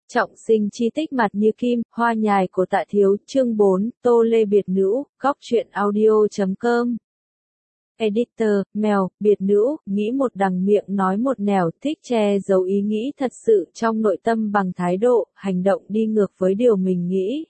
Trọng sinh chi tích mặt như kim, hoa nhài của Tạ Thiếu, chương 4, Tô Lê biệt nữ, góc truyện audio.com. Editor, mèo, biệt nữ, nghĩ một đằng miệng nói một nẻo, thích che giấu ý nghĩ thật sự trong nội tâm bằng thái độ, hành động đi ngược với điều mình nghĩ.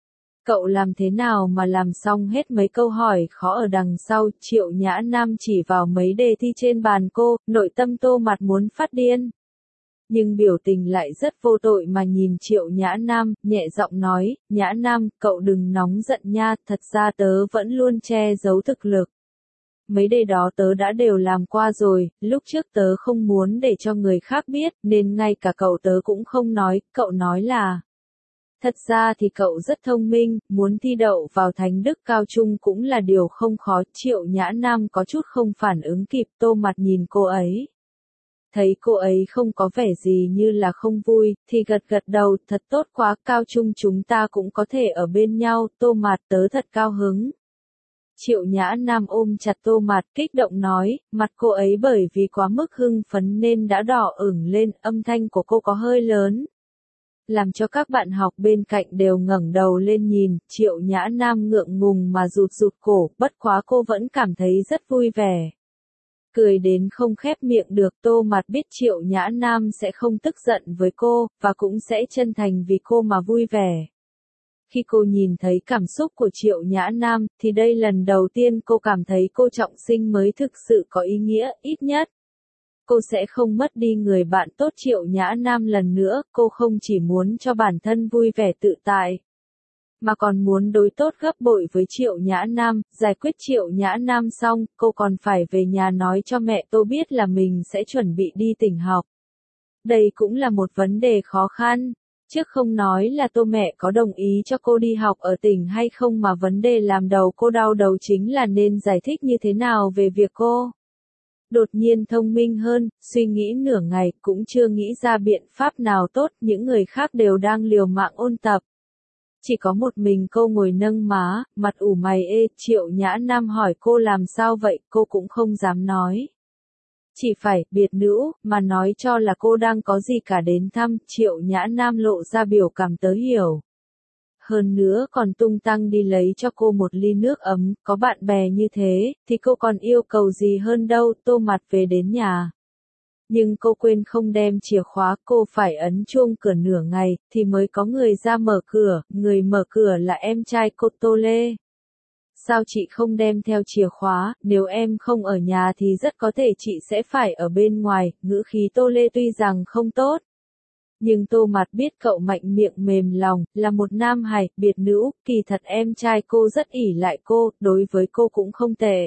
Cậu làm thế nào mà làm xong hết mấy câu hỏi khó ở đằng sau, Triệu Nhã Nam chỉ vào mấy đề thi trên bàn cô, nội tâm Tô Mặt muốn phát điên. Nhưng biểu tình lại rất vô tội mà nhìn Triệu Nhã Nam, nhẹ giọng nói, Nhã Nam, cậu đừng nóng giận nha, thật ra tớ vẫn luôn che giấu thực lực. Mấy đề đó tớ đã đều làm qua rồi, lúc trước tớ không muốn để cho người khác biết, nên ngay cả cậu tớ cũng không nói, cậu nói là. Thật ra thì cậu rất thông minh, muốn thi đậu vào Thánh Đức Cao Trung cũng là điều không khó, Triệu Nhã Nam có chút không phản ứng kịp, Tô Mặt nhìn cô ấy. Thấy cô ấy không có vẻ gì như là không vui, thì gật gật đầu, thật tốt quá, Cao Trung chúng ta cũng có thể ở bên nhau, Tô Mặt tớ thật cao hứng. Triệu Nhã Nam ôm chặt Tô Mặt, kích động nói, mặt cô ấy bởi vì quá mức hưng phấn nên đã đỏ ửng lên, âm thanh của cô có hơi lớn. Làm cho các bạn học bên cạnh đều ngẩng đầu lên nhìn, Triệu Nhã Nam ngượng ngùng mà rụt rụt cổ, bất quá cô vẫn cảm thấy rất vui vẻ. Cười đến không khép miệng được, Tô Mặt biết Triệu Nhã Nam sẽ không tức giận với cô, và cũng sẽ chân thành vì cô mà vui vẻ. Khi cô nhìn thấy cảm xúc của Triệu Nhã Nam, thì đây lần đầu tiên cô cảm thấy cô trọng sinh mới thực sự có ý nghĩa, ít nhất. Cô sẽ không mất đi người bạn tốt Triệu Nhã Nam lần nữa, cô không chỉ muốn cho bản thân vui vẻ tự tại, mà còn muốn đối tốt gấp bội với Triệu Nhã Nam, giải quyết Triệu Nhã Nam xong, cô còn phải về nhà nói cho mẹ Tô biết là mình sẽ chuẩn bị đi tỉnh học. Đây cũng là một vấn đề khó khăn. Trước không nói là Tô mẹ có đồng ý cho cô đi học ở tỉnh hay không mà vấn đề làm đầu cô đau đầu chính là nên giải thích như thế nào về việc cô. Đột nhiên thông minh hơn, suy nghĩ nửa ngày cũng chưa nghĩ ra biện pháp nào tốt, những người khác đều đang liều mạng ôn tập. Chỉ có một mình cô ngồi nâng má, mặt ủ mày ê, Triệu Nhã Nam hỏi cô làm sao vậy, cô cũng không dám nói. Chỉ phải, biệt nữ, mà nói cho là cô đang có gì cả đến thăm, Triệu Nhã Nam lộ ra biểu cảm tớ hiểu. Hơn nữa còn tung tăng đi lấy cho cô một ly nước ấm, có bạn bè như thế, thì cô còn yêu cầu gì hơn đâu, Tô Mặt về đến nhà. Nhưng cô quên không đem chìa khóa, cô phải ấn chuông cửa nửa ngày, thì mới có người ra mở cửa, người mở cửa là em trai cô Tô Lê. Sao chị không đem theo chìa khóa, nếu em không ở nhà thì rất có thể chị sẽ phải ở bên ngoài, ngữ khí Tô Lê tuy rằng không tốt. Nhưng Tô Mặt biết cậu mạnh miệng mềm lòng, là một nam hài, biệt nữ, kỳ thật em trai cô rất ỷ lại cô, đối với cô cũng không tệ.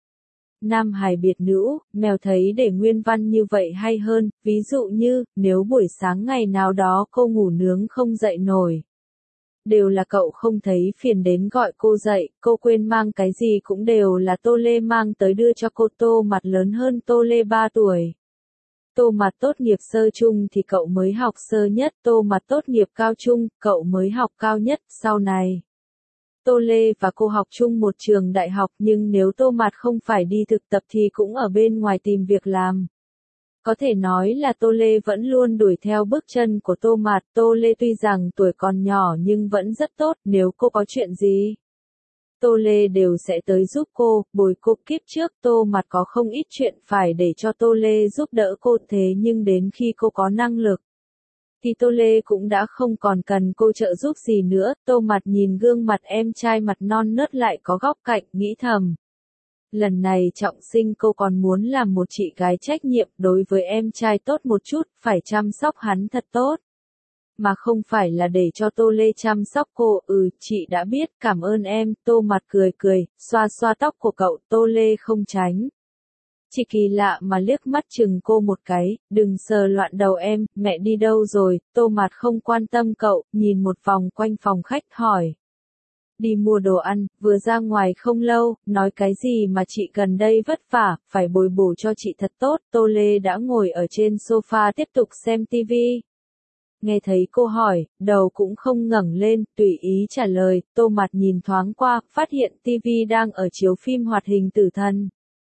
Nam hài biệt nữ, mèo thấy để nguyên văn như vậy hay hơn, ví dụ như, nếu buổi sáng ngày nào đó cô ngủ nướng không dậy nổi. Đều là cậu không thấy phiền đến gọi cô dậy, cô quên mang cái gì cũng đều là Tô Lê mang tới đưa cho cô. Tô Mặt lớn hơn Tô Lê 3 tuổi. Tô Mặt tốt nghiệp sơ trung thì cậu mới học sơ nhất, Tô Mặt tốt nghiệp cao trung, cậu mới học cao nhất, sau này. Tô Lê và cô học chung một trường đại học nhưng nếu Tô Mặt không phải đi thực tập thì cũng ở bên ngoài tìm việc làm. Có thể nói là Tô Lê vẫn luôn đuổi theo bước chân của Tô Mặt, Tô Lê tuy rằng tuổi còn nhỏ nhưng vẫn rất tốt, nếu cô có chuyện gì. Tô Lê đều sẽ tới giúp cô, bồi cô kiếp trước Tô Mặt có không ít chuyện phải để cho Tô Lê giúp đỡ cô thế nhưng đến khi cô có năng lực. Thì Tô Lê cũng đã không còn cần cô trợ giúp gì nữa, Tô Mặt nhìn gương mặt em trai mặt non nớt lại có góc cạnh, nghĩ thầm. Lần này trọng sinh cô còn muốn làm một chị gái trách nhiệm đối với em trai tốt một chút, phải chăm sóc hắn thật tốt. Mà không phải là để cho Tô Lê chăm sóc cô, chị đã biết, cảm ơn em, Tô Mặt cười cười, xoa xoa tóc của cậu, Tô Lê không tránh. Chỉ kỳ lạ mà liếc mắt chừng cô một cái, đừng sờ loạn đầu em, mẹ đi đâu rồi, Tô Mặt không quan tâm cậu, nhìn một vòng quanh phòng khách hỏi. Đi mua đồ ăn, vừa ra ngoài không lâu, nói cái gì mà chị gần đây vất vả, phải bồi bổ cho chị thật tốt, Tô Lê đã ngồi ở trên sofa tiếp tục xem tivi. Nghe thấy cô hỏi, đầu cũng không ngẩng lên, tùy ý trả lời, Tô Mặt nhìn thoáng qua, phát hiện tivi đang ở chiếu phim hoạt hình tử thần.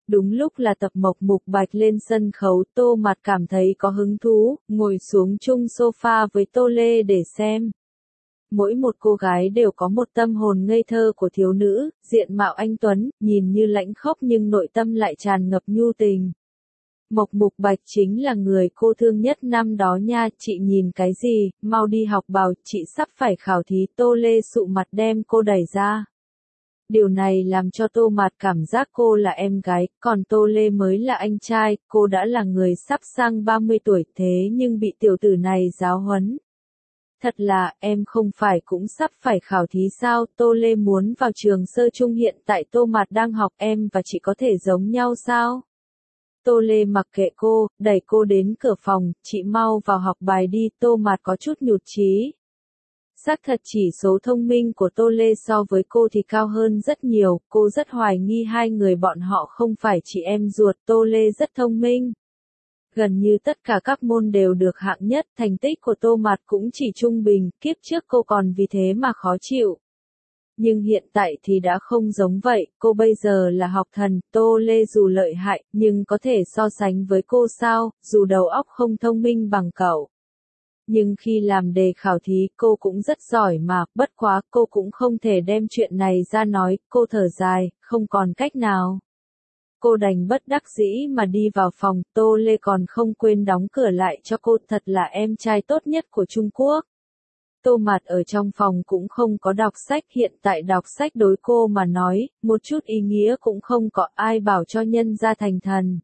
Đúng lúc là tập Mộc Mục Bạch lên sân khấu, Tô Mạt cảm thấy có hứng thú, ngồi xuống chung sofa với Tô Lê để xem. Mỗi một cô gái đều có một tâm hồn ngây thơ của thiếu nữ, diện mạo anh tuấn, nhìn như lãnh khốc nhưng nội tâm lại tràn ngập nhu tình. Mộc Mục Bạch chính là người cô thương nhất năm đó nha, chị nhìn cái gì, mau đi học bào, chị sắp phải khảo thí. Tô Lê sụ mặt đem cô đẩy ra. Điều này làm cho Tô Mạt cảm giác cô là em gái, còn Tô Lê mới là anh trai, cô đã là người sắp sang 30 tuổi thế nhưng bị tiểu tử này giáo huấn. Thật là, em không phải cũng sắp phải khảo thí sao? Tô Lê muốn vào trường sơ trung, hiện tại Tô Mạt đang học, em và chị có thể giống nhau sao? Tô Lê mặc kệ cô, đẩy cô đến cửa phòng, chị mau vào học bài đi. Tô Mạt có chút nhụt chí. Xác thật chỉ số thông minh của Tô Lê so với cô thì cao hơn rất nhiều, cô rất hoài nghi hai người bọn họ không phải chị em ruột. Tô Lê rất thông minh. Gần như tất cả các môn đều được hạng nhất, thành tích của Tô Mạt cũng chỉ trung bình, kiếp trước cô còn vì thế mà khó chịu. Nhưng hiện tại thì đã không giống vậy, cô bây giờ là học thần. Tô Lê dù lợi hại, nhưng có thể so sánh với cô sao, dù đầu óc không thông minh bằng cậu. Nhưng khi làm đề khảo thí cô cũng rất giỏi mà, bất quá cô cũng không thể đem chuyện này ra nói, cô thở dài, không còn cách nào. Cô đành bất đắc dĩ mà đi vào phòng. Tô Lê còn không quên đóng cửa lại cho cô, thật là em trai tốt nhất của Trung Quốc. Tô Mạt ở trong phòng cũng không có đọc sách, hiện tại đọc sách đối cô mà nói, một chút ý nghĩa cũng không có, ai bảo cho nhân gia thành thần.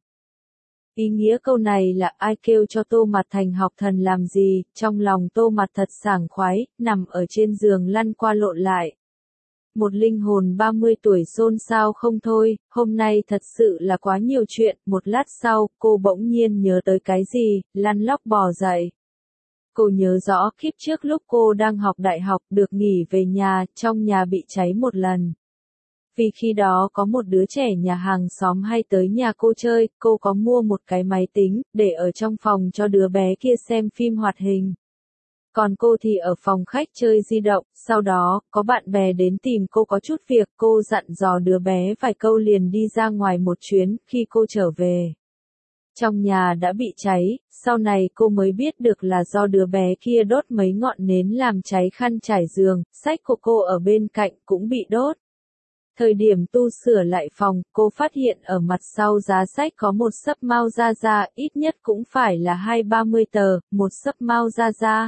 Ý nghĩa câu này là ai kêu cho Tô Mạt thành học thần làm gì, trong lòng Tô Mạt thật sảng khoái, nằm ở trên giường lăn qua lộn lại. Một linh hồn 30 tuổi xôn xao không thôi, hôm nay thật sự là quá nhiều chuyện. Một lát sau, cô bỗng nhiên nhớ tới cái gì, lăn lóc bò dậy. Cô nhớ rõ kiếp trước lúc cô đang học đại học được nghỉ về nhà, trong nhà bị cháy một lần. Vì khi đó có một đứa trẻ nhà hàng xóm hay tới nhà cô chơi, cô có mua một cái máy tính, để ở trong phòng cho đứa bé kia xem phim hoạt hình. Còn cô thì ở phòng khách chơi di động, sau đó, có bạn bè đến tìm cô có chút việc, cô dặn dò đứa bé vài câu liền đi ra ngoài một chuyến. Khi cô trở về, trong nhà đã bị cháy, sau này cô mới biết được là do đứa bé kia đốt mấy ngọn nến làm cháy khăn trải giường, sách của cô ở bên cạnh cũng bị đốt. Thời điểm tu sửa lại phòng, cô phát hiện ở mặt sau giá sách có một xấp Mao Gia Gia, ít nhất cũng phải là 20-30 tờ, một xấp Mao Gia Gia.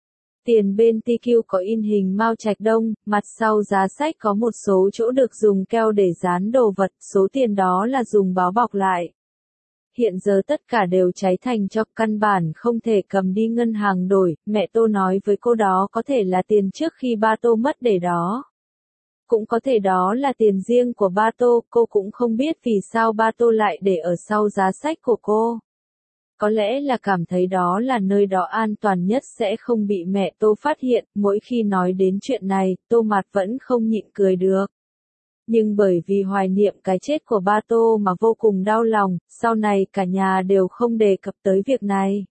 Tiền bên TQ có in hình Mao Trạch Đông, mặt sau giá sách có một số chỗ được dùng keo để dán đồ vật, số tiền đó là dùng báo bọc lại. Hiện giờ tất cả đều cháy thành tro, căn bản không thể cầm đi ngân hàng đổi. Mẹ Tô nói với cô đó có thể là tiền trước khi ba Tô mất để đó. Cũng có thể đó là tiền riêng của ba Tô, cô cũng không biết vì sao ba Tô lại để ở sau giá sách của cô. Có lẽ là cảm thấy đó là nơi đó an toàn nhất sẽ không bị mẹ Tô phát hiện. Mỗi khi nói đến chuyện này, Tô Mạt vẫn không nhịn cười được. Nhưng bởi vì hoài niệm cái chết của ba Tô mà vô cùng đau lòng, sau này cả nhà đều không đề cập tới việc này.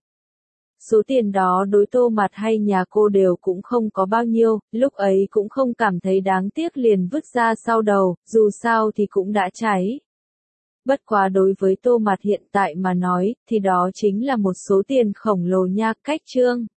Số tiền đó đối Tô Mạt hay nhà cô đều cũng không có bao nhiêu, lúc ấy cũng không cảm thấy đáng tiếc liền vứt ra sau đầu, dù sao thì cũng đã cháy. Bất quá đối với Tô Mạt hiện tại mà nói, thì đó chính là một số tiền khổng lồ nha. Cách chương